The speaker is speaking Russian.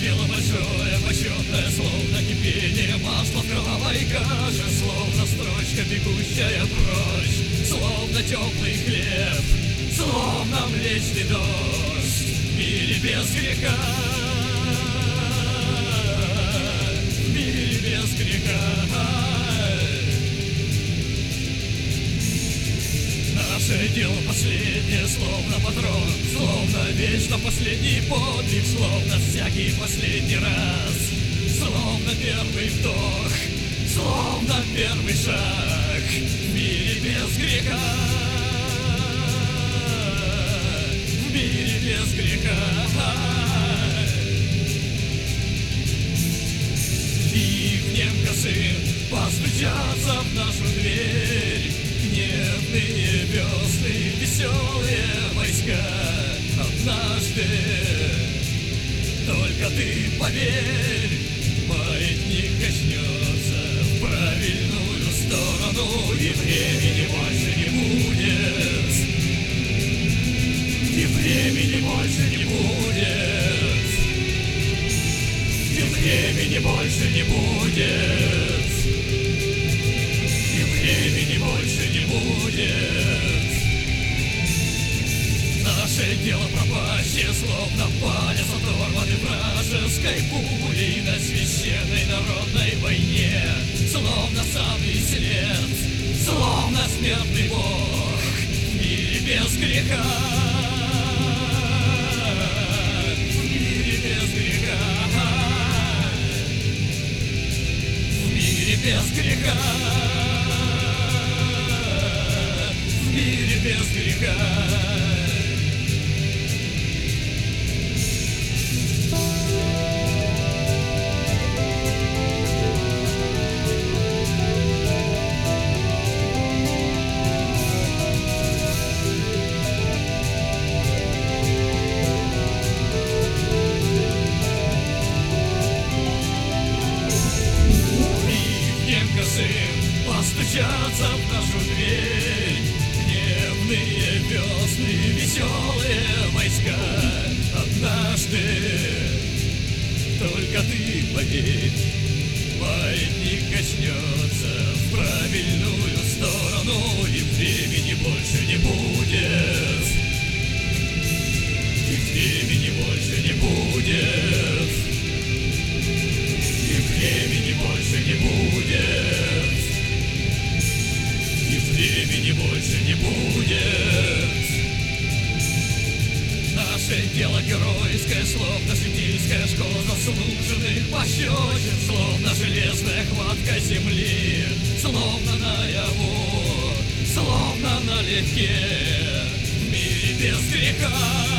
дело большое, почетное, словно кипение масла в кровавой каше, словно строчка, бегущая прочь, словно теплый хлеб, словно млечный дождь в мире без греха, в мире без греха. Наше дело последнее, словно патрон, словно вечно последний подвиг, словно всякий последний раз, словно первый вдох, словно первый шаг в мире без греха, в мире без греха. Ливнем косым постучаться в нашу дверь гневные весны, веселые войска. Однажды только ты поверь, маятник качнется в правильную сторону, и времени больше не будет, и времени больше не будет, и времени больше не будет, и времени больше не будет. Наше дело пропащее, словно палец оторванный вражеской пулей на священной народной войне, словно самый след, словно смертный Бог в мире без греха, в мире без греха, в мире без греха, в мире без греха. Постучаться в нашу дверь гневные весны, веселые войска. Однажды только ты поверь, маятник качнется в правильную сторону, и времени больше не будет, и времени больше не будет, и времени больше не будет, и времени больше не будет. Наше дело геройское, словно житейская школа заслуженных пощечин, словно железная хватка земли, словно наяву, словно налегке, в мире без греха,